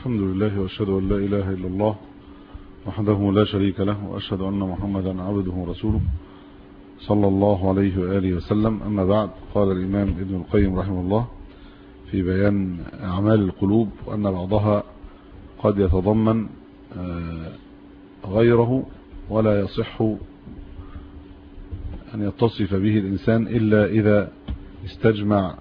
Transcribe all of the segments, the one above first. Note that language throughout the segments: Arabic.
الحمد لله وأشهد أن لا إله إلا الله وحده لا شريك له، وأشهد أن محمدا عبده ورسوله صلى الله عليه وآله وسلم. أما بعد، قال الإمام ابن القيم رحمه الله في بيان أعمال القلوب وأن بعضها قد يتضمن غيره ولا يصح أن يتصف به الإنسان إلا إذا استجمع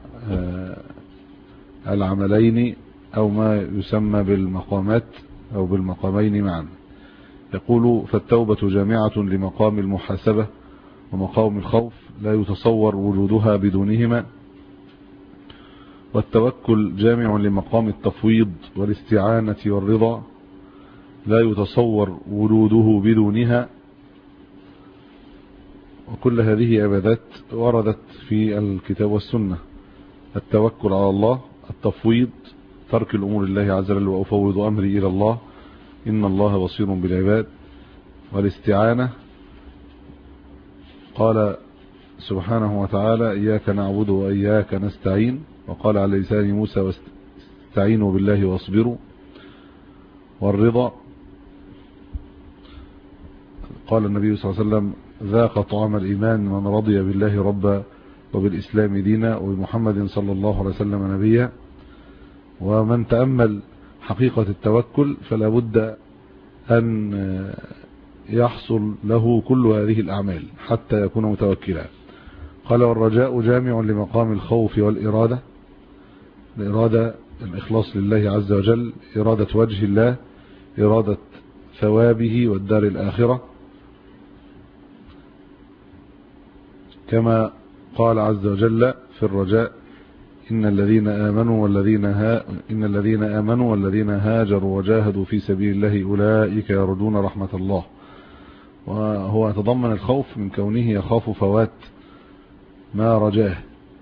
العملين أو ما يسمى بالمقامات أو بالمقامين معا. يقول: فالتوبة جامعة لمقام المحاسبة ومقام الخوف لا يتصور وجودها بدونهما، والتوكل جامع لمقام التفويض والاستعانة والرضا لا يتصور وجوده بدونها. وكل هذه عبادات وردت في الكتاب والسنة: التوكل على الله، التفويض ترك الأمور لله عز وجل وأفوض أمري إلى الله إن الله بصير بالعباد، والاستعانة قال سبحانه وتعالى: إياك نعبد وإياك نستعين، وقال على لسان موسى: واستعينوا بالله واصبروا. والرضا قال النبي صلى الله عليه وسلم: ذاق طعم الإيمان من رضي بالله ربا وبالإسلام دينا وبمحمد صلى الله عليه وسلم نبيا. ومن تأمل حقيقة التوكل فلا بد أن يحصل له كل هذه الأعمال حتى يكون متوكلا. قال: والرجاء جامع لمقام الخوف والإرادة. الإرادة الإخلاص لله عز وجل، إرادة وجه الله، إرادة ثوابه والدار الآخرة، كما قال عز وجل في الرجاء: إن الذين آمنوا والذين هاجروا وجاهدوا في سبيل الله أولئك يرجون رحمة الله. وهو يتضمن الخوف من كونه يخاف فوات ما رجاه،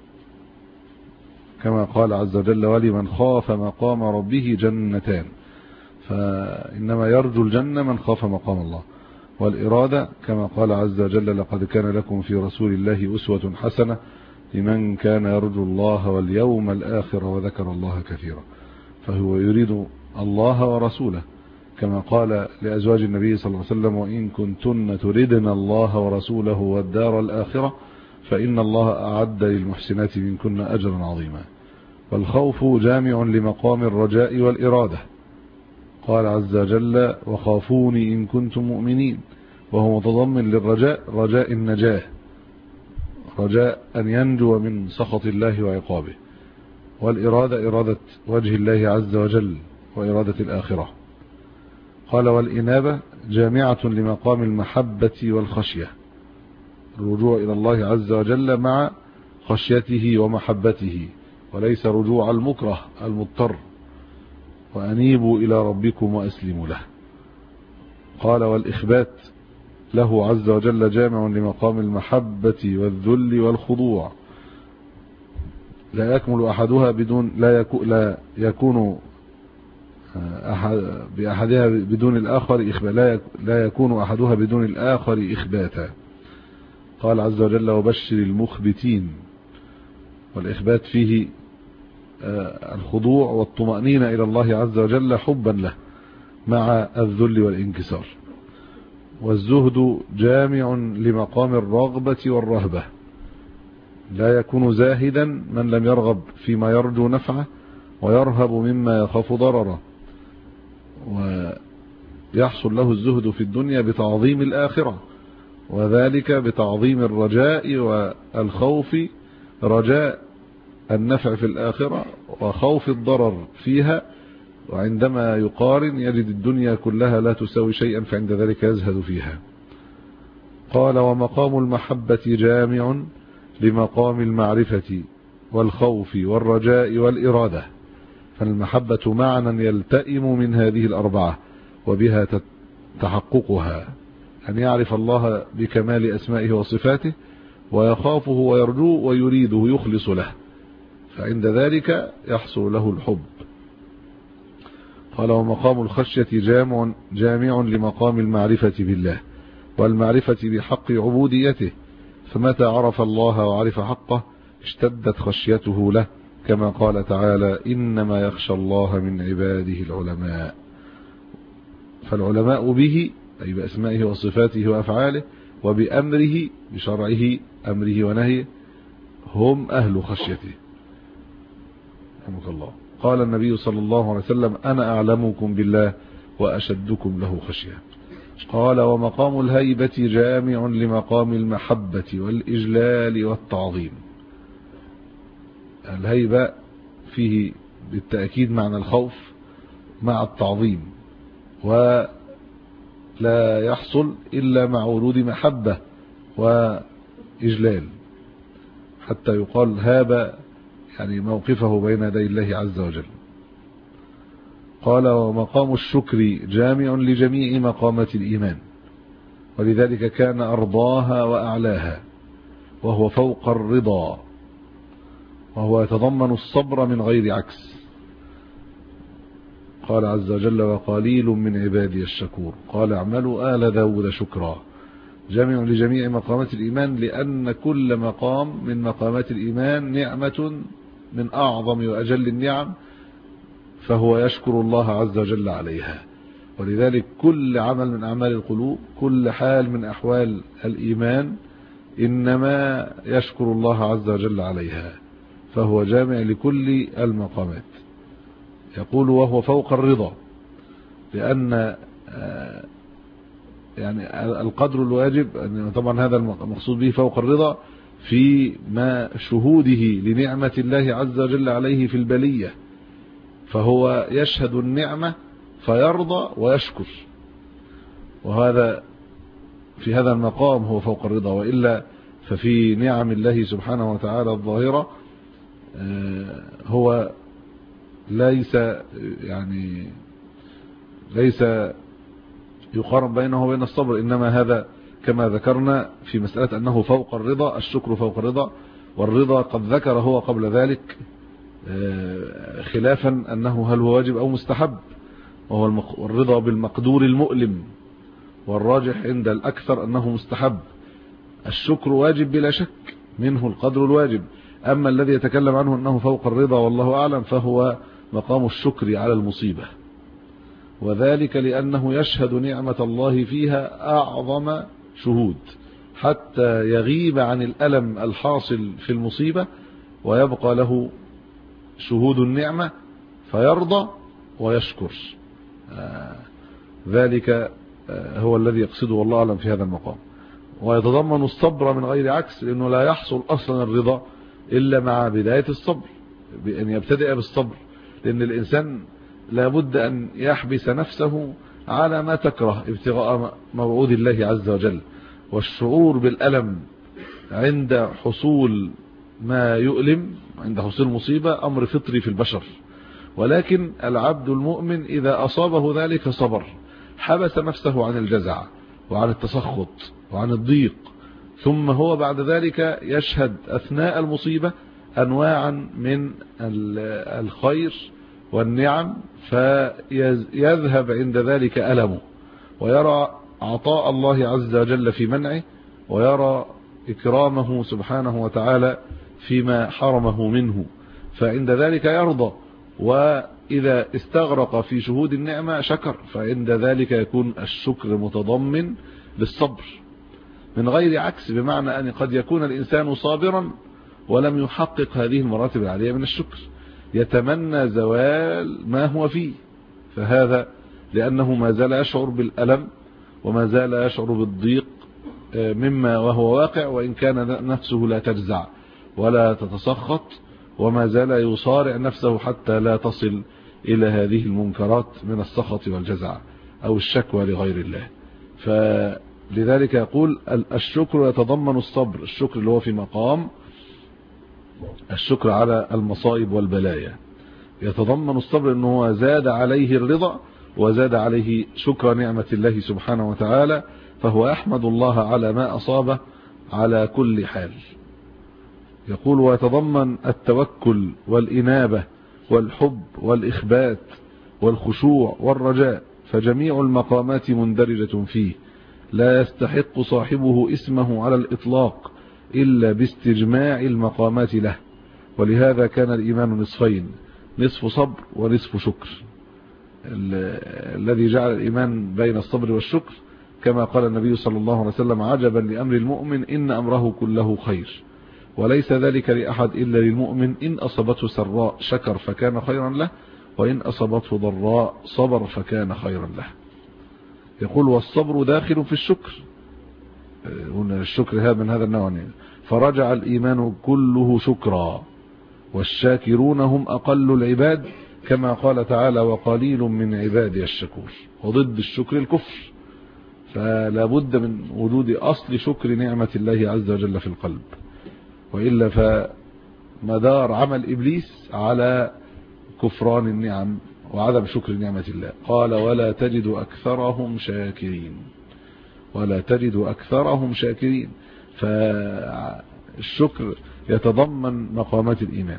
كما قال عز وجل: ولمن خاف مقام ربه جنتان، فإنما يرجو الجنة من خاف مقام الله. والإرادة كما قال عز وجل: لقد كان لكم في رسول الله أسوة حسنة لمن كان يرجو الله واليوم الآخر وذكر الله كثيرا. فهو يريد الله ورسوله، كما قال لأزواج النبي صلى الله عليه وسلم: وإن كنتن تردن الله ورسوله والدار الآخرة فإن الله أعد للمحسنات منكن أجرا عظيما. والخوف جامع لمقام الرجاء والإرادة، قال عز وجل: وخافوني إن كنتم مؤمنين، وهو متضمن للرجاء رجاء النجاة، رجاء أن ينجو من سخط الله وعقابه. والإرادة إرادة وجه الله عز وجل وإرادة الآخرة. قال: والإنابة جامعة لمقام المحبة والخشية، الرجوع إلى الله عز وجل مع خشيته ومحبته، وليس رجوع المكره المضطر. وأنيبوا إلى ربكم وأسلموا له. قال: والإخبات له عز وجل جامع لمقام المحبة والذل والخضوع، لا يكمل أحدها بدون لا يكون بأحدها بدون الآخر لا يكون أحدها بدون الآخر إخباتا. قال عز وجل: وبشر المخبتين. والإخبات فيه الخضوع والطمأنينة إلى الله عز وجل حبا له مع الذل والانكسار. والزهد جامع لمقام الرغبة والرهبة، لا يكون زاهدا من لم يرغب فيما يرجو نفعه ويرهب مما يخاف ضرره. ويحصل له الزهد في الدنيا بتعظيم الآخرة، وذلك بتعظيم الرجاء والخوف، رجاء النفع في الآخرة وخوف الضرر فيها. وعندما يقارن يجد الدنيا كلها لا تساوي شيئا، فعند ذلك يزهد فيها. قال: ومقام المحبة جامع لمقام المعرفة والخوف والرجاء والإرادة. فالمحبة معنى يلتئم من هذه الأربعة وبها تحققها، أن يعرف الله بكمال أسمائه وصفاته ويخافه ويرجوه ويريده يخلص له، فعند ذلك يحصل له الحب. قال: ومقام الخشية جامع لمقام المعرفة بالله والمعرفة بحق عبوديته، فمتى عرف الله وعرف حقه اشتدت خشيته له كما قال تعالى إنما يخشى الله من عباده العلماء. فالعلماء به أي بأسمائه وصفاته وأفعاله وبأمره بشرعه أمره ونهيه هم أهل خشيته. رحمك الله. قال النبي صلى الله عليه وسلم أنا أعلمكم بالله وأشدكم له خشية. قال ومقام الهيبة جامع لمقام المحبة والإجلال والتعظيم. الهيبة فيه بالتأكيد معنى الخوف مع التعظيم، ولا يحصل إلا مع ورود محبة وإجلال، حتى يقال هاب يعني موقفه بين يدي الله عز وجل. قال ومقام الشكر جامع لجميع مقامات الإيمان، ولذلك كان أرضاها وأعلاها، وهو فوق الرضا، وهو يتضمن الصبر من غير عكس. قال عز وجل وقليل من عبادي الشكور. قال اعملوا آل داود شكرا. جامع لجميع مقامات الإيمان، لأن كل مقام من مقامات الإيمان نعمة من أعظم وأجل النعم، فهو يشكر الله عز وجل عليها. ولذلك كل عمل من أعمال القلوب، كل حال من أحوال الإيمان، إنما يشكر الله عز وجل عليها، فهو جامع لكل المقامات. يقول وهو فوق الرضا، لأن يعني القدر الواجب طبعا هذا المقصود به فوق الرضا في ما شهوده لنعمة الله عز وجل عليه في البلية، فهو يشهد النعمة فيرضى ويشكر، وهذا في هذا المقام هو فوق الرضا. وإلا ففي نعم الله سبحانه وتعالى الظاهرة هو ليس يقارن بينه وبين الصبر، إنما هذا كما ذكرنا في مسألة أنه فوق الرضا، الشكر فوق الرضا. والرضا قد ذكر هو قبل ذلك خلافا أنه هل هو واجب أو مستحب، وهو الرضا بالمقدور المؤلم، والراجح عند الأكثر أنه مستحب. الشكر واجب بلا شك، منه القدر الواجب. أما الذي يتكلم عنه أنه فوق الرضا والله أعلم فهو مقام الشكر على المصيبة، وذلك لأنه يشهد نعمة الله فيها أعظم شهود، حتى يغيب عن الألم الحاصل في المصيبة ويبقى له شهود النعمة فيرضى ويشكر. ذلك هو الذي يقصده والله أعلم في هذا المقام. ويتضمن الصبر من غير عكس، لأنه لا يحصل أصلا الرضا إلا مع بداية الصبر، بأن يبتدئ بالصبر، لأن الإنسان لابد أن يحبس نفسه على ما تكره ابتغاء موعود الله عز وجل. والشعور بالألم عند حصول ما يؤلم، عند حصول مصيبة، أمر فطري في البشر، ولكن العبد المؤمن إذا أصابه ذلك صبر، حبس نفسه عن الجزع وعن التسخط وعن الضيق، ثم هو بعد ذلك يشهد أثناء المصيبة أنواعا من الخير والنعم، فيذهب عند ذلك ألمه، ويرى عطاء الله عز وجل في منعه، ويرى إكرامه سبحانه وتعالى فيما حرمه منه، فعند ذلك يرضى. وإذا استغرق في شهود النعمة شكر، فعند ذلك يكون الشكر متضمن للصبر من غير عكس، بمعنى أن قد يكون الإنسان صابرا ولم يحقق هذه المراتب العالية من الشكر، يتمنى زوال ما هو فيه، فهذا لأنه ما زال يشعر بالألم وما زال يشعر بالضيق مما وهو واقع، وإن كان نفسه لا تجزع ولا تتسخط، وما زال يصارع نفسه حتى لا تصل إلى هذه المنكرات من السخط والجزع أو الشكوى لغير الله. فلذلك يقول الشكر يتضمن الصبر، الشكر اللي هو في مقام الشكر على المصائب والبلايا، يتضمن الصبر أنه زاد عليه الرضا وزاد عليه شكر نعمة الله سبحانه وتعالى، فهو يحمد الله على ما أصابه على كل حال. يقول ويتضمن التوكل والإنابة والحب والإخبات والخشوع والرجاء، فجميع المقامات مندرجة فيه، لا يستحق صاحبه اسمه على الإطلاق إلا باستجماع المقامات له، ولهذا كان الإيمان نصفين، نصف صبر ونصف شكر. الذي جعل الإيمان بين الصبر والشكر كما قال النبي صلى الله عليه وسلم: عجبا لأمر المؤمن إن أمره كله خير، وليس ذلك لأحد إلا للمؤمن، إن أصابته سراء شكر فكان خيرا له، وإن أصابته ضراء صبر فكان خيرا له. يقول: والصبر داخل في الشكر، الشكر هذا من هذا النوع، فرجع الإيمان كله شكرا، والشاكرون هم أقل العباد، كما قال تعالى: وقليل من عبادي الشكور. وضد الشكر الكفر، فلا بد من وجود أصل شكر نعمة الله عز وجل في القلب، وإلا فمدار عمل إبليس على كفران النعم وعدم شكر نعمة الله. قال: ولا تجد أكثرهم شاكرين، ولا تجد أكثرهم شاكرين. فالشكر يتضمن مقامات الإيمان.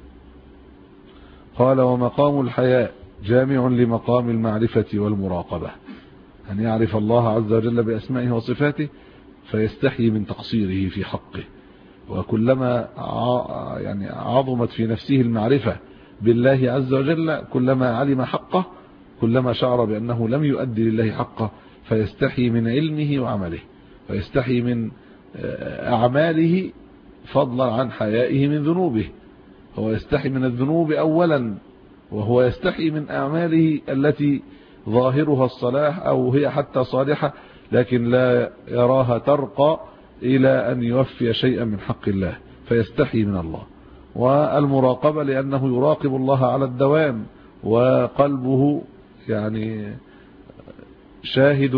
قال: ومقام الحياء جامع لمقام المعرفة والمراقبة، أن يعرف الله عز وجل بأسمائه وصفاته فيستحي من تقصيره في حقه، وكلما عظمت في نفسه المعرفة بالله عز وجل كلما علم حقه كلما شعر بأنه لم يؤدي لله حقه، فيستحي من علمه وعمله، ويستحي من أعماله فضلا عن حيائه من ذنوبه. هو يستحي من الذنوب أولا، وهو يستحي من أعماله التي ظاهرها الصلاح أو هي حتى صالحة، لكن لا يراها ترقى إلى أن يوفي شيئا من حق الله، فيستحي من الله. والمراقبة لأنه يراقب الله على الدوام، وقلبه شاهد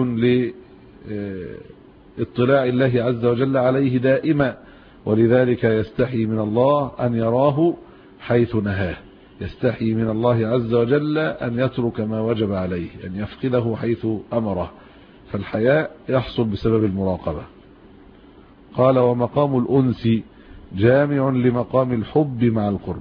لاطلاع الله عز وجل عليه دائما، ولذلك يستحي من الله أن يراه حيث نهاه، يستحي من الله عز وجل أن يترك ما وجب عليه، أن يفقده حيث أمره. فالحياء يحصل بسبب المراقبة. قال: ومقام الأنس جامع لمقام الحب مع القرب،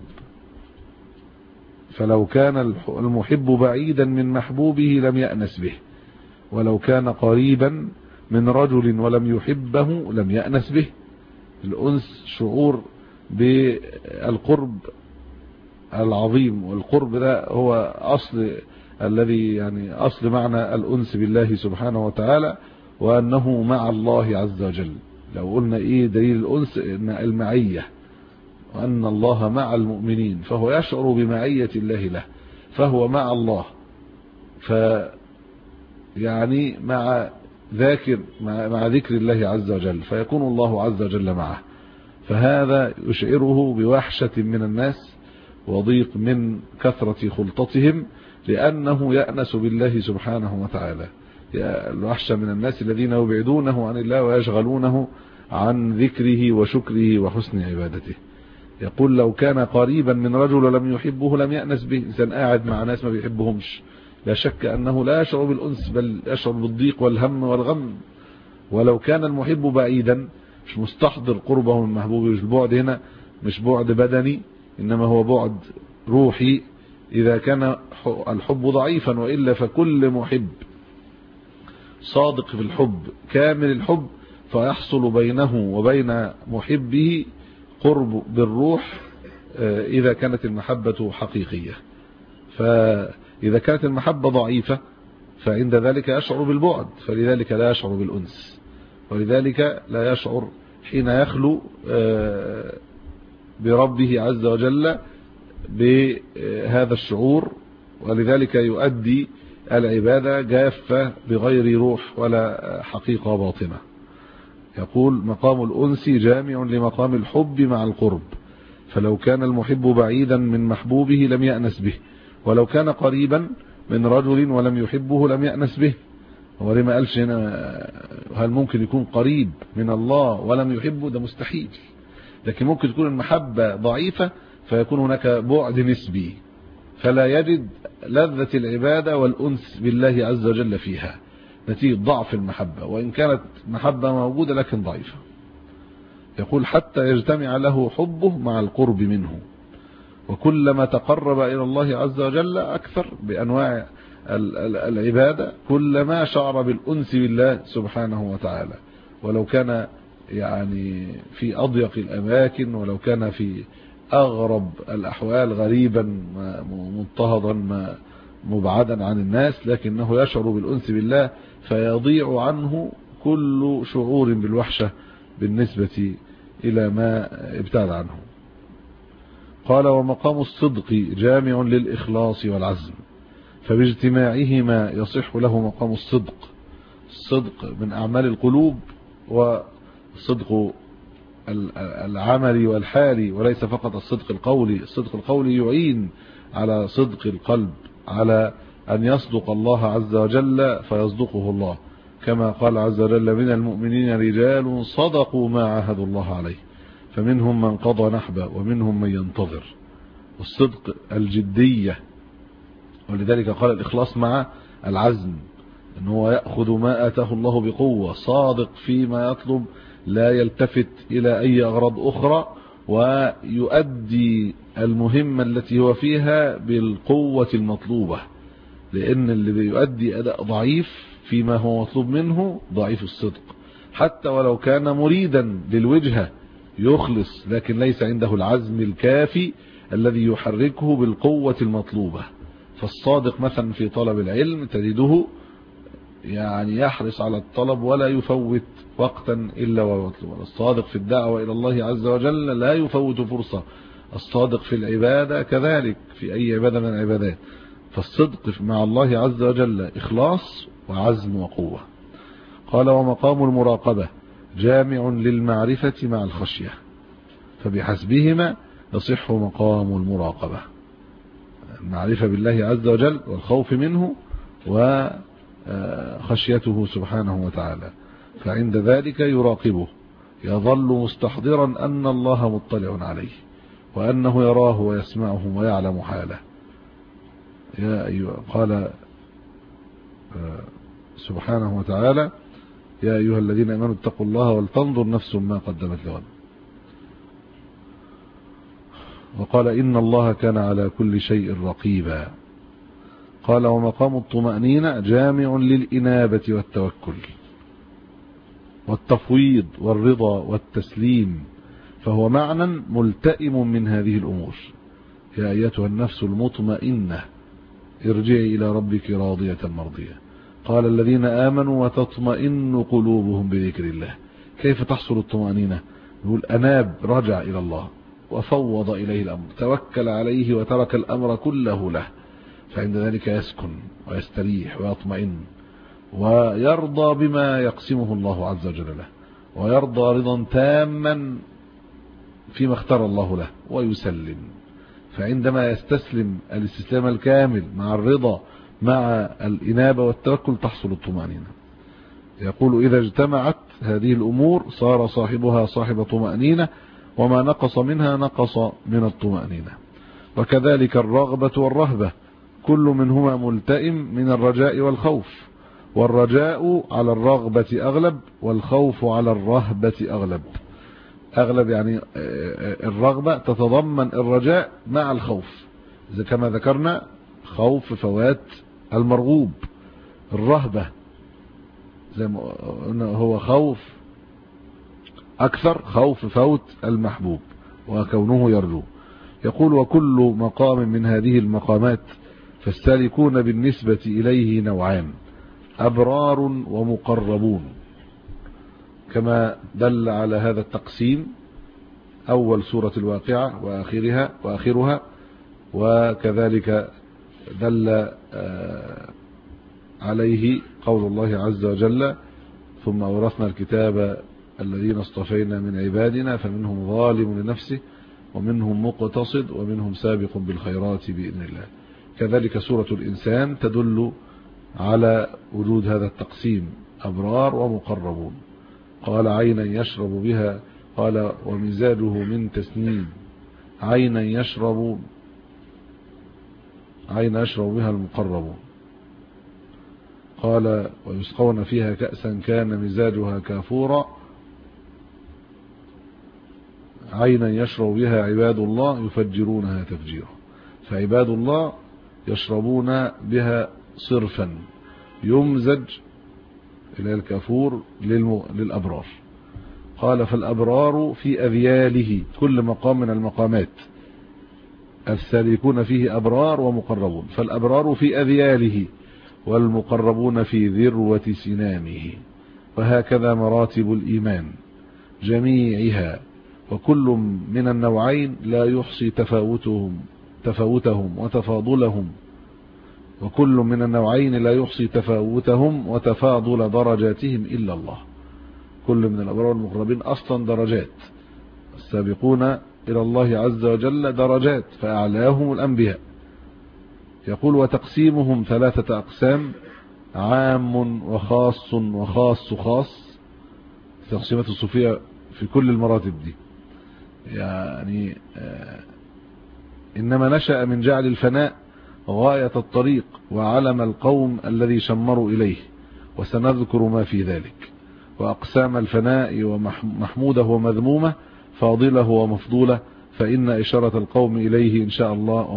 فلو كان المحب بعيدا من محبوبه لم يأنس به، ولو كان قريبا من رجل ولم يحبه لم يأنس به. الأنس شعور بالقرب العظيم، والقرب ده هو أصل الذي أصل معنى الأنس بالله سبحانه وتعالى، وأنه مع الله عز وجل. لو قلنا إيه دليل الأنس؟ المعية، وأن الله مع المؤمنين، فهو يشعر بمعية الله له، فهو مع الله، مع ذكر الله عز وجل، فيكون الله عز وجل معه. فهذا يشعره بوحشة من الناس وضيق من كثرة خلطتهم، لأنه يأنس بالله سبحانه وتعالى. الوحشة من الناس الذين يبعدونه عن الله ويشغلونه عن ذكره وشكره وحسن عبادته. يقول: لو كان قريبا من رجل ولم يحبه لم يأنس به. إنسان قاعد مع ناس ما بيحبهمش، لا شك أنه لا يشعر بالأنس، بل يشعر بالضيق والهم والغم. ولو كان المحب بعيدا، مش مستحضر قربه من محبوبه. البعد هنا مش بعد بدني، إنما هو بعد روحي، إذا كان الحب ضعيفا، وإلا فكل محب صادق في الحب كامل الحب فيحصل بينه وبين محبه قرب بالروح إذا كانت المحبة حقيقية. فإذا كانت المحبة ضعيفة فعند ذلك يشعر بالبعد، فلذلك لا يشعر بالأنس، ولذلك لا يشعر حين يخلو بربه عز وجل بهذا الشعور، ولذلك يؤدي العبادة جافة بغير روح ولا حقيقة باطنة. يقول: مقام الأنس جامع لمقام الحب مع القرب، فلو كان المحب بعيدا من محبوبه لم يأنس به، ولو كان قريبا من رجل ولم يحبه لم يأنس به. هو ليه ما قالش هنا هل ممكن يكون قريب من الله ولم يحبه؟ ده مستحيل. لكن ممكن تكون المحبة ضعيفة فيكون هناك بعد نسبي، فلا يجد لذة العبادة والأنس بالله عز وجل فيها نتيجة ضعف المحبة، وإن كانت محبة موجودة لكن ضعيفة. يقول: حتى يجتمع له حبه مع القرب منه، وكلما تقرب إلى الله عز وجل أكثر بأنواع العبادة كلما شعر بالأنس بالله سبحانه وتعالى. ولو كان في أضيق الأماكن، ولو كان في أغرب الأحوال، غريبا مضطهدا مبعدا عن الناس، لكنه يشعر بالأنس بالله فيضيع عنه كل شعور بالوحشة بالنسبة إلى ما ابتعد عنه. قال: ومقام الصدق جامع للإخلاص والعزم، فباجتماعهما يصح له مقام الصدق. الصدق من أعمال القلوب، وصدق العمل والحال، وليس فقط الصدق القولي. الصدق القولي يعين على صدق القلب، على أن يصدق الله عز وجل فيصدقه الله، كما قال عز وجل: من المؤمنين رجال صدقوا ما عاهدوا الله عليه فمنهم من قضى نحبه ومنهم من ينتظر. والصدق الجدية، ولذلك قال الإخلاص مع العزم، أنه هو يأخذ ما آتاه الله بقوة، صادق فيما يطلب، لا يلتفت إلى أي أغراض أخرى، ويؤدي المهمة التي هو فيها بالقوة المطلوبة، لأن اللي بيؤدي أداء ضعيف فيما هو مطلوب منه ضعيف الصدق، حتى ولو كان مريدا للوجهة يخلص، لكن ليس عنده العزم الكافي الذي يحركه بالقوة المطلوبة. فالصادق مثلا في طلب العلم تجده يعني يحرص على الطلب ولا يفوت وقتا إلا ويطلب. الصادق في الدعوة إلى الله عز وجل لا يفوت فرصة. الصادق في العبادة كذلك، في أي عبادة من العبادات. فالصدق مع الله عز وجل إخلاص وعزم وقوة. قال: ومقام المراقبة جامع للمعرفة مع الخشية، فبحسبهما يصح مقام المراقبة، المعرفة بالله عز وجل والخوف منه وخشيته سبحانه وتعالى، فعند ذلك يراقبه، يظل مستحضرا أن الله مطلع عليه، وأنه يراه ويسمعه ويعلم حاله. قال سبحانه وتعالى: يا أيها الذين آمنوا اتقوا الله ولتنظر نفس ما قدمت لغد. وقال: إن الله كان على كل شيء رقيبا. قال: ومقام الطمأنينة جامع للإنابة والتوكل والتفويض والرضا والتسليم، فهو معنى ملتئم من هذه الأمور. يا أيتها النفس المطمئنة ارجعي إلى ربك راضية مرضية. قال: الذين آمنوا وتطمئن قلوبهم بذكر الله. كيف تحصل الطمأنينة؟ يقول: أناب، رجع إلى الله وفوض إليه الأمر، توكل عليه وترك الأمر كله له، فعند ذلك يسكن ويستريح ويطمئن ويرضى بما يقسمه الله عز وجل له، ويرضى رضا تاما فيما اختار الله له ويسلم. فعندما يستسلم الاستسلام الكامل مع الرضا مع الإنابة والتوكل تحصل الطمأنينة. يقول: إذا اجتمعت هذه الأمور صار صاحبها صاحب طمأنينة، وما نقص منها نقص من الطمأنينة. وكذلك الرغبة والرهبة، كل منهما ملتئم من الرجاء والخوف، والرجاء على الرغبة أغلب، والخوف على الرهبة أغلب. أغلب يعني الرغبة تتضمن الرجاء مع الخوف، إذا كما ذكرنا خوف فوات المرغوب. الرهبة زي ما قلنا هو خوف أكثر، خوف فوت المحبوب وكونه يرجو. يقول: وكل مقام من هذه المقامات فالسالكون بالنسبة إليه نوعان: أبرار ومقربون، كما دل على هذا التقسيم أول سورة الواقعة وآخرها، وكذلك دل عليه قول الله عز وجل: ثم أورثنا الكتاب الذين اصطفينا من عبادنا فمنهم ظالم لنفسه ومنهم مقتصد ومنهم سابق بالخيرات بإذن الله. كذلك سورة الإنسان تدل على وجود هذا التقسيم: أبرار ومقربون. قال: عينا يشرب بها، قال: ومزاجه من تسنيم. عينا يشرب بها المقربون. قال: ويسقون فيها كأسا كان مزاجها كافورا. عينا يشرب بها عباد الله يفجرونها تفجيرا. فعباد الله يشربون بها صرفا، يمزج إلى الكافور للأبرار. قال: فالأبرار في أذياله، كل مقام من المقامات السالكون فيه أبرار ومقربون، فالأبرار في أذياله والمقربون في ذروة سنامه. وهكذا مراتب الإيمان جميعها، وكل من النوعين لا يحصي تفاوتهم وتفاضلهم، وكل من النوعين لا يحصي تفاوتهم وتفاضل درجاتهم إلا الله. كل من الأبرار والمقربين أصلا درجات، السابقون إلى الله عز وجل درجات، فأعلاهم الأنبياء. يقول وتقسيمهم 3 أقسام: عام وخاص وخاص خاص. تقسيمات الصوفية في كل المراتب دي يعني إنما نشأ من جعل الفناء غاية الطريق وعلم القوم الذي شمروا إليه، وسنذكر ما في ذلك. وأقسام الفناء ومحموده ومذمومه، فاضله ومفضوله، فإن إشارة القوم إليه إن شاء الله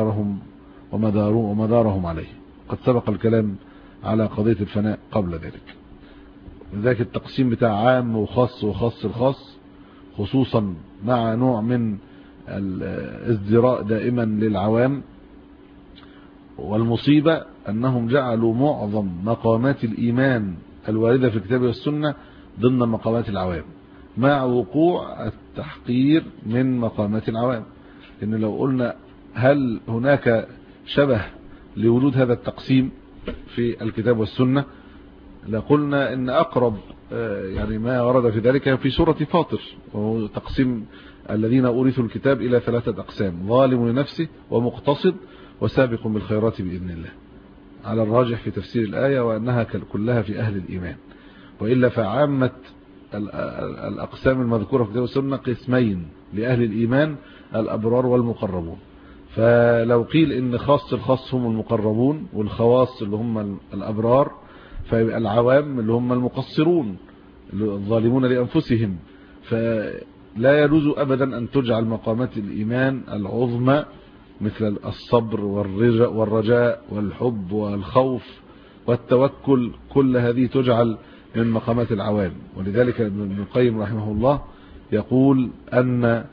ومدارهم عليه. قد سبق الكلام على قضية الفناء قبل ذلك. لذلك التقسيم بتاع عام وخاص وخاص الخاص، خصوصا مع نوع من الازدراء دائما للعوام. والمصيبة أنهم جعلوا معظم مقامات الإيمان الواردة في الكتاب والسنة ضمن مقامات العوام، مع وقوع التحقير من مقامات العوام. إن لو قلنا هل هناك شبه لوجود هذا التقسيم في الكتاب والسنة، لقلنا إن أقرب يعني ما ورد في ذلك في سورة فاطر، وهو تقسيم الذين أورثوا الكتاب إلى 3 أقسام: ظالم لنفسه ومقتصد وسابق بالخيرات بإذن الله، على الراجح في تفسير الآية، وأنها كلها في أهل الإيمان. وإلا فعامة الأقسام المذكورة في الكتاب والسنة قسمين لأهل الإيمان: الأبرار والمقربون. فلو قيل إن خاص الخاص هم المقربون، والخواص اللي هم الأبرار، فيبقى العوام اللي هم المقصرون الظالمون لأنفسهم. فلا يجوز أبدا أن تجعل مقامات الإيمان العظمى مثل الصبر والرجاء والحب والخوف والتوكل، كل هذه تجعل من مقامات العوام. ولذلك ابن القيم رحمه الله يقول أن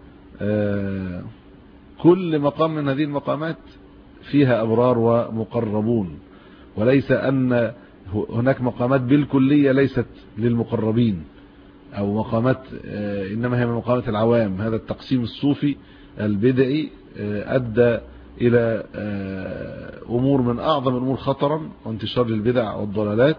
كل مقام من هذه المقامات فيها أبرار ومقربون، وليس أن هناك مقامات بالكلية ليست للمقربين أو مقامات، إنما هي من مقامات العوام. هذا التقسيم الصوفي البدعي أدى إلى أمور من أعظم الأمور خطرا وانتشار البدع والضلالات،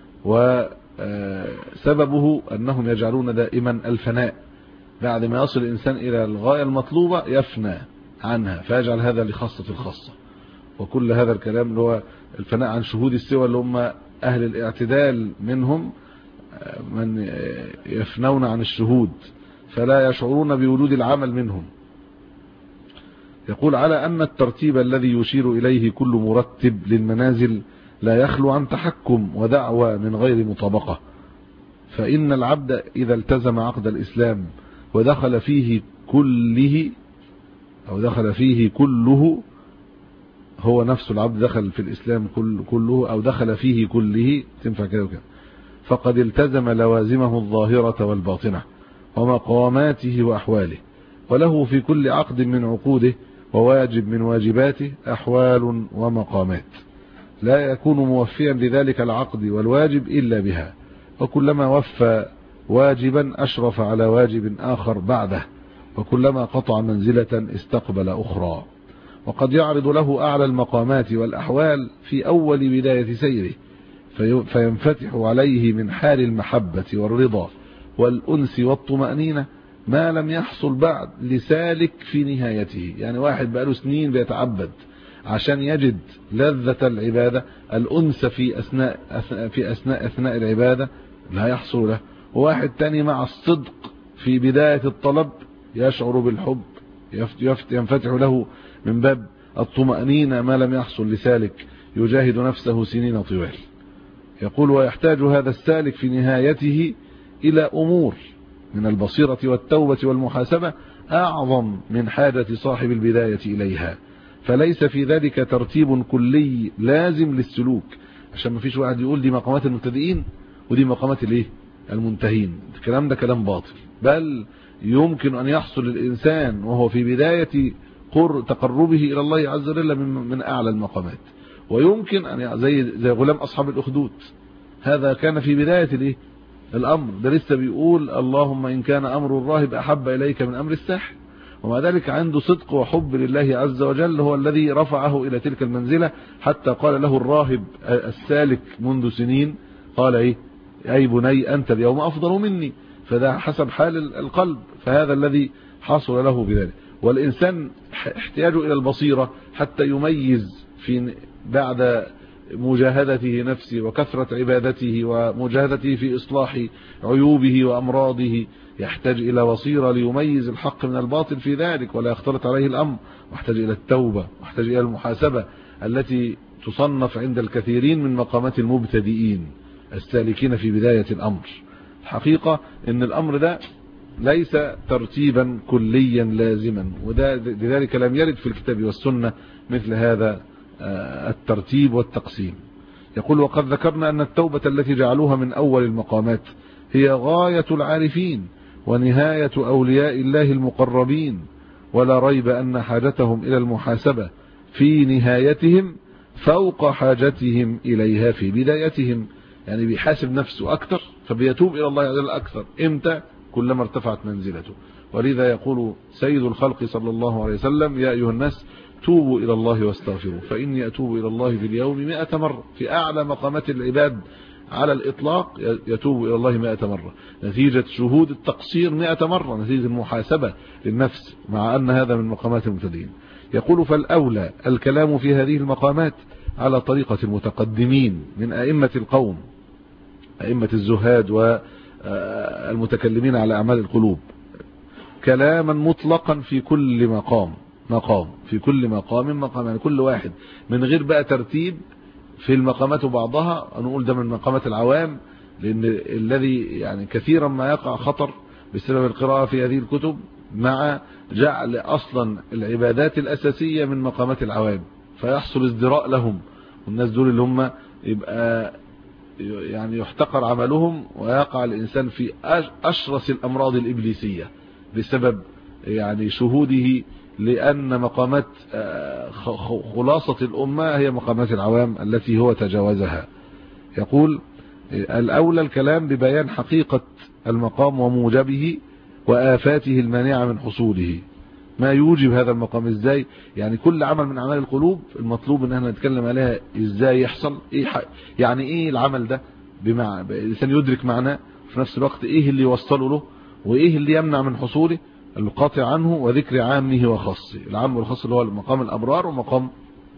وسببه أنهم يجعلون دائما الفناء، بعد ما يصل الإنسان إلى الغاية المطلوبة يفنى عنها، فيجعل هذا لخاصة الخاصة. وكل هذا الكلام اللي هو الفناء عن شهود السوى، اللي هم أهل الاعتدال منهم من يفنون عن الشهود فلا يشعرون بوجود العمل منهم. يقول على أن الترتيب الذي يشير إليه كل مرتب للمنازل لا يخلو عن تحكم ودعوى من غير مطابقة، فإن العبد إذا التزم عقد الإسلام ودخل فيه كله، هو نفس العبد دخل في الإسلام كله أو دخل فيه كله، تنفع كده وكده، فقد التزم لوازمه الظاهرة والباطنة ومقاماته وأحواله، وله في كل عقد من عقوده وواجب من واجباته أحوال ومقامات، لا يكون موفيا لذلك العقد والواجب إلا بها، وكلما وفى واجبا أشرف على واجب آخر بعده، وكلما قطع منزلة استقبل أخرى. وقد يعرض له أعلى المقامات والأحوال في أول بداية سيره، فينفتح عليه من حال المحبة والرضا والأنس والطمأنينة ما لم يحصل بعد لسالك في نهايته. يعني واحد بقاله سنين بيتعبد عشان يجد لذة العبادة، الأنس في أثناء العبادة لا يحصل له، وواحد تاني مع الصدق في بداية الطلب يشعر بالحب، ينفتح له من باب الطمأنينة ما لم يحصل لسالك يجاهد نفسه سنين طوال. يقول ويحتاج هذا السالك في نهايته إلى أمور من البصيرة والتوبة والمحاسبة أعظم من حاجة صاحب البداية إليها، فليس في ذلك ترتيب كلي لازم للسلوك، عشان ما فيش واحد يقول دي مقامات المبتدئين ودي مقامات الايه المنتهين. الكلام ده كلام باطل، بل يمكن أن يحصل الإنسان وهو في بداية تقربه إلى الله عز وجل من أعلى المقامات. ويمكن أن زي غلام أصحاب الأخدود، هذا كان في بداية الأمر، ده لسه بيقول اللهم إن كان أمر الراهب أحب إليك من أمر الساحر، ومع ذلك عنده صدق وحب لله عز وجل هو الذي رفعه إلى تلك المنزلة، حتى قال له الراهب السالك منذ سنين، قال أي بني أنت اليوم أفضل مني، فده حسب حال القلب، فهذا الذي حصل له بذلك. والإنسان احتياجه إلى البصيرة حتى يميز بعد مجاهدته نفسه وكثرة عبادته ومجاهدته في إصلاح عيوبه وأمراضه، يحتاج إلى بصيرة ليميز الحق من الباطل في ذلك ولا يختلط عليه الأمر، واحتاج إلى التوبة، واحتاج إلى المحاسبة التي تصنف عند الكثيرين من مقامات المبتدئين السالكين في بداية الأمر. الحقيقة إن الأمر ده ليس ترتيبا كليا لازما، لذلك لم يرد في الكتاب والسنة مثل هذا الترتيب والتقسيم. يقول وقد ذكرنا أن التوبة التي جعلوها من أول المقامات هي غاية العارفين ونهاية أولياء الله المقربين، ولا ريب أن حاجتهم إلى المحاسبة في نهايتهم فوق حاجتهم إليها في بدايتهم، يعني بيحاسب نفسه أكثر فبيتوب إلى الله عز وجل أكثر. إمتى؟ كلما ارتفعت منزلته. ولذا يقول سيد الخلق صلى الله عليه وسلم يا أيها الناس توبوا إلى الله واستغفروا فإني أتوب إلى الله في اليوم 100 مرة. في أعلى مقامات العباد على الإطلاق يتوب إلى الله 100 مرة، نتيجة شهود التقصير 100 مرة، نتيجة المحاسبة للنفس، مع أن هذا من مقامات المبتدئين. يقول فالأولى الكلام في هذه المقامات على طريقة المتقدمين من أئمة القوم، أئمة الزهاد والمتكلمين على أعمال القلوب، كلاما مطلقا في كل مقام في كل مقام، يعني كل واحد من غير بقى ترتيب في المقامات وبعضها. نقول ده من مقامات العوام، لأن الذي يعني كثيرا ما يقع خطر بسبب القراءة في هذه الكتب مع جعل أصلا العبادات الأساسية من مقامات العوام، فيحصل ازدراء لهم، والناس دول اللي هم يبقى يعني يحتقر عملهم ويقع الإنسان في أشرس الأمراض الإبليسية بسبب يعني شهوده، لأن مقامات خلاصة الأمة هي مقامات العوام التي هو تجاوزها. يقول الأولى الكلام ببيان حقيقة المقام وموجبه وآفاته المانعة من حصوله. ما يوجب هذا المقام ازاي؟ يعني كل عمل من أعمال القلوب المطلوب ان احنا نتكلم عليها ازاي يحصل، يعني ايه العمل ده، الإنسان يدرك معناه، في نفس الوقت ايه اللي يوصله له وايه اللي يمنع من حصوله، القاطع عنه، وذكر عامه وخاصه. العام والخاص اللي هو مقام الأبرار ومقام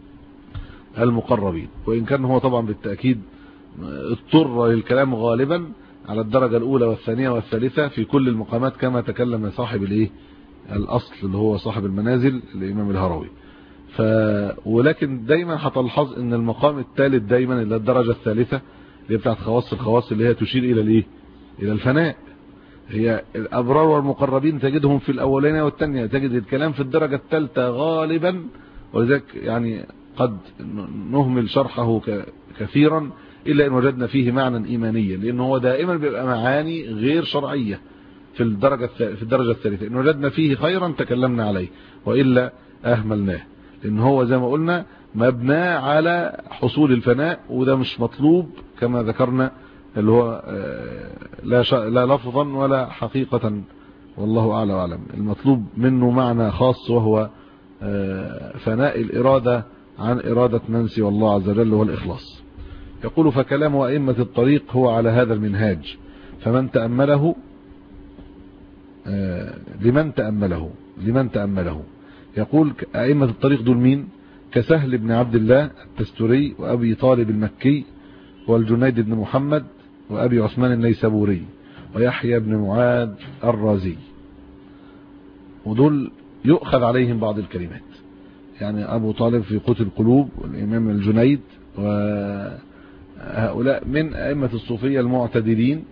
المقربين، وإن كان هو طبعا بالتأكيد اضطر للكلام غالبا على الدرجة الأولى والثانية والثالثة في كل المقامات، كما تكلم صاحب الأصل اللي هو صاحب المنازل الإمام الهروي. ولكن دايما هتلحظ ان المقام الثالث دايما اللي الدرجة الثالثة اللي بتاعت الخواص اللي هي تشير إلى إلى الفناء، هي الأبرار والمقربين تجدهم في الأولانية والثانية، تجد الكلام في الدرجة الثالثة غالبا، ولذلك يعني قد نهمل شرحه كثيرا إلا إن وجدنا فيه معنى إيمانيا، لأنه هو دائما بيبقى معاني غير شرعية في الدرجة الثالثة. إن وجدنا فيه خيرا تكلمنا عليه، وإلا أهملناه، لأن هو زي ما قلنا مبنى على حصول الفناء، وده مش مطلوب كما ذكرنا، اللي هو لا لفظا ولا حقيقة، والله أعلى وأعلم. المطلوب منه معنى خاص، وهو فناء الإرادة عن إرادة من سوى الله عز وجل، والإخلاص. يقول فكلام أئمة الطريق هو على هذا المنهاج، فمن تأمله لمن تأمله. يقول أئمة الطريق دول مين؟ كسهل بن عبد الله التستري، وأبي طالب المكي، والجنيد بن محمد، وأبي عثمان النيسابوري، ويحيى بن معاذ الرازي. ودول يؤخذ عليهم بعض الكلمات، يعني أبو طالب في قوت القلوب، والإمام الجنيد، وهؤلاء من أئمة الصوفية المعتدلين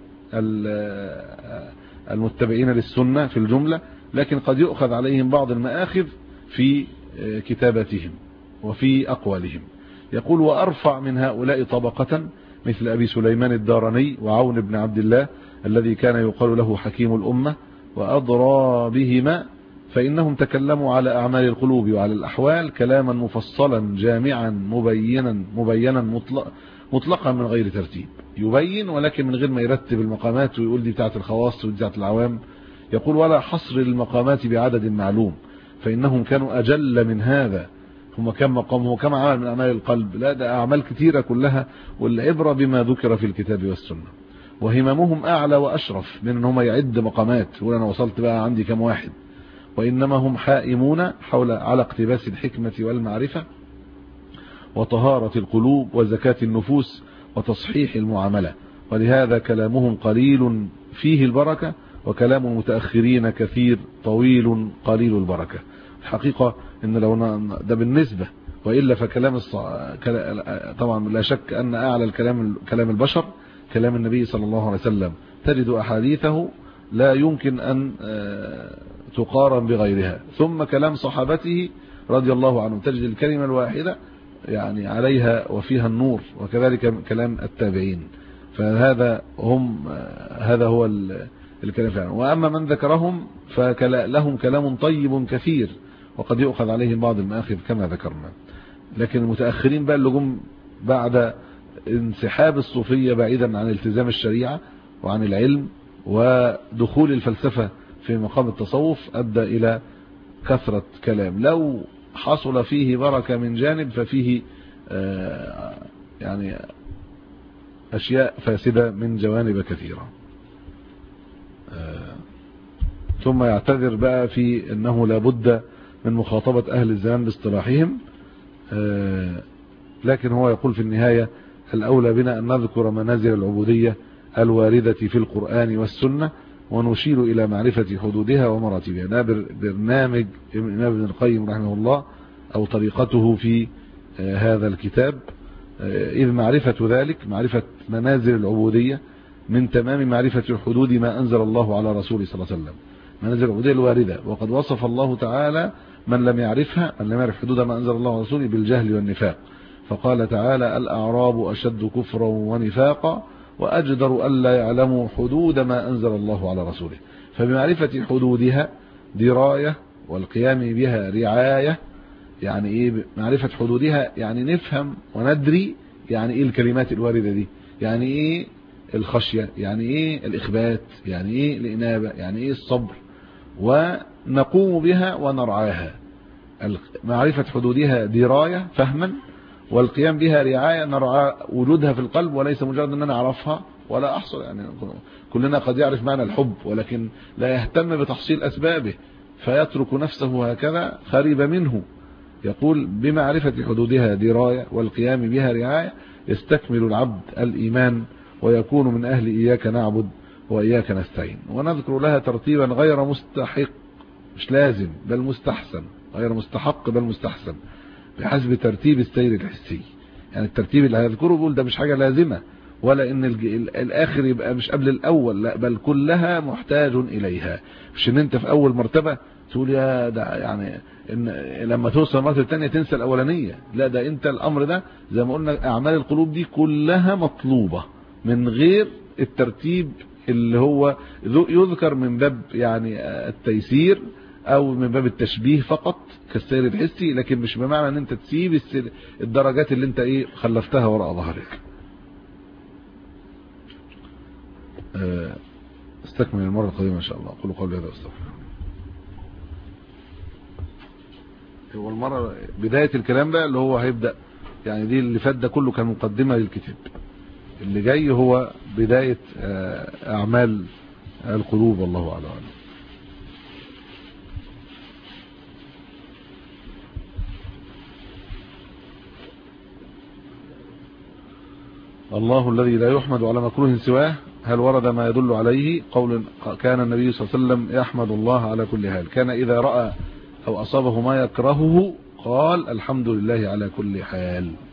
المتبعين للسنة في الجملة، لكن قد يؤخذ عليهم بعض المآخذ في كتاباتهم وفي أقوالهم. يقول وأرفع من هؤلاء طبقة مثل أبي سليمان الداراني وعون بن عبد الله الذي كان يقال له حكيم الأمة، وأضرى بهما فإنهم تكلموا على أعمال القلوب وعلى الأحوال كلاما مفصلا جامعا مبينا مطلقا من غير ترتيب، يبين ولكن من غير ما يرتب المقامات ويقول دي بتاعت الخواص ودي بتاعت العوام. يقول ولا حصر المقامات بعدد معلوم، فإنهم كانوا أجل من هذا. هم كم مقام، هو كم عمل من أعمال القلب؟ لا، ده أعمال كثيرة كلها، والعبرة بما ذكر في الكتاب والسنة. وهممهم أعلى وأشرف من أنهم يعد مقامات يقول أنا وصلت بقى عندي كم واحد، وإنما هم حائمون على اقتباس الحكمة والمعرفة وطهارة القلوب وزكاة النفوس وتصحيح المعاملة. ولهذا كلامهم قليل فيه البركة، وكلام المتأخرين كثير طويل قليل البركة. الحقيقة إن لو ده بالنسبة، وإلا فكلام طبعا لا شك أن أعلى الكلام كلام البشر كلام النبي صلى الله عليه وسلم، تجد أحاديثه لا يمكن أن تقارن بغيرها. ثم كلام صحابته رضي الله عنهم تجد الكلمة الواحدة يعني عليها وفيها النور، وكذلك كلام التابعين. فهذا هذا هو الكلام فعلا. وأما من ذكرهم فلهم كلام طيب كثير، وقد يؤخذ عليهم بعض المآخذ كما ذكرنا. لكن المتأخرين بقى اللي جم بعد انسحاب الصوفية بعيدا عن التزام الشريعة وعن العلم ودخول الفلسفة في مقام التصوف، أدى إلى كثرة كلام لو حصل فيه بركة من جانب ففيه يعني أشياء فاسدة من جوانب كثيرة. ثم يعتذر بقى في أنه لابد من مخاطبة أهل الزمان باصطلاحهم، لكن هو يقول في النهاية الأولى بنا أن نذكر منازل العبودية الواردة في القرآن والسنة، ونشير إلى معرفة حدودها ومراتبها. ده برنامج الإمام ابن القيم رحمه الله أو طريقته في هذا الكتاب. إذ معرفة ذلك، معرفة منازل العبودية، من تمام معرفة حدود ما أنزل الله على رسوله صلى الله عليه وسلم، منازل العبودية الواردة. وقد وصف الله تعالى من لم يعرفها، من لم يعرف حدود ما أنزل الله على رسوله بالجهل والنفاق، فقال تعالى الأعراب أشد كفرا ونفاقا وأجدر ألا يعلموا حدود ما أنزل الله على رسوله. فبمعرفة حدودها دراية، والقيام بها رعاية. يعني إيه معرفة حدودها؟ يعني نفهم وندري يعني إيه الكلمات الواردة دي، يعني إيه الخشية، يعني إيه الإخبات، يعني إيه الإنابة، يعني إيه الصبر، ونقوم بها ونرعاها. معرفة حدودها دراية فهما، والقيام بها رعاية، نرعى وجودها في القلب، وليس مجرد أن أنا أعرفها ولا أحصل. يعني كلنا قد يعرف معنى الحب ولكن لا يهتم بتحصيل أسبابه، فيترك نفسه هكذا خريب منه. يقول بمعرفة حدودها دراية والقيام بها رعاية يستكمل العبد الإيمان ويكون من أهل إياك نعبد وإياك نستعين. ونذكر لها ترتيبا غير مستحق، مش لازم بل مستحسن، غير مستحق بل مستحسن، بحسب ترتيب السير الحسي. يعني الترتيب اللي هيذكره بيقول ده مش حاجة لازمة، ولا ان الاخر يبقى مش قبل الاول، لا بل كلها محتاج اليها. مش ان انت في اول مرتبة تقول يا ده يعني ان لما توصل المرتبة الثانية تنسى الاولانية، لا ده انت الامر ده زي ما قلنا اعمال القلوب دي كلها مطلوبة من غير الترتيب اللي هو يذكر من باب يعني التيسير او من باب التشبيه فقط كالسير الحسي، لكن مش بمعنى ان انت تسيب الدرجات اللي انت ايه خلفتها وراء ظهرك. استكمل المرة القادمة ان شاء الله. قولوا قولي هذا واستغفر. هو المرة بداية الكلام بقى اللي هو هيبدأ، يعني دي اللي فات ده كله كان مقدمة للكتاب، اللي جاي هو بداية اعمال القلوب. والله اعلم. الله الذي لا يحمد على مكروه سواه، هل ورد ما يدل عليه؟ قول كان النبي صلى الله عليه وسلم يحمد الله على كل حال، كان إذا رأى أو أصابه ما يكرهه قال الحمد لله على كل حال.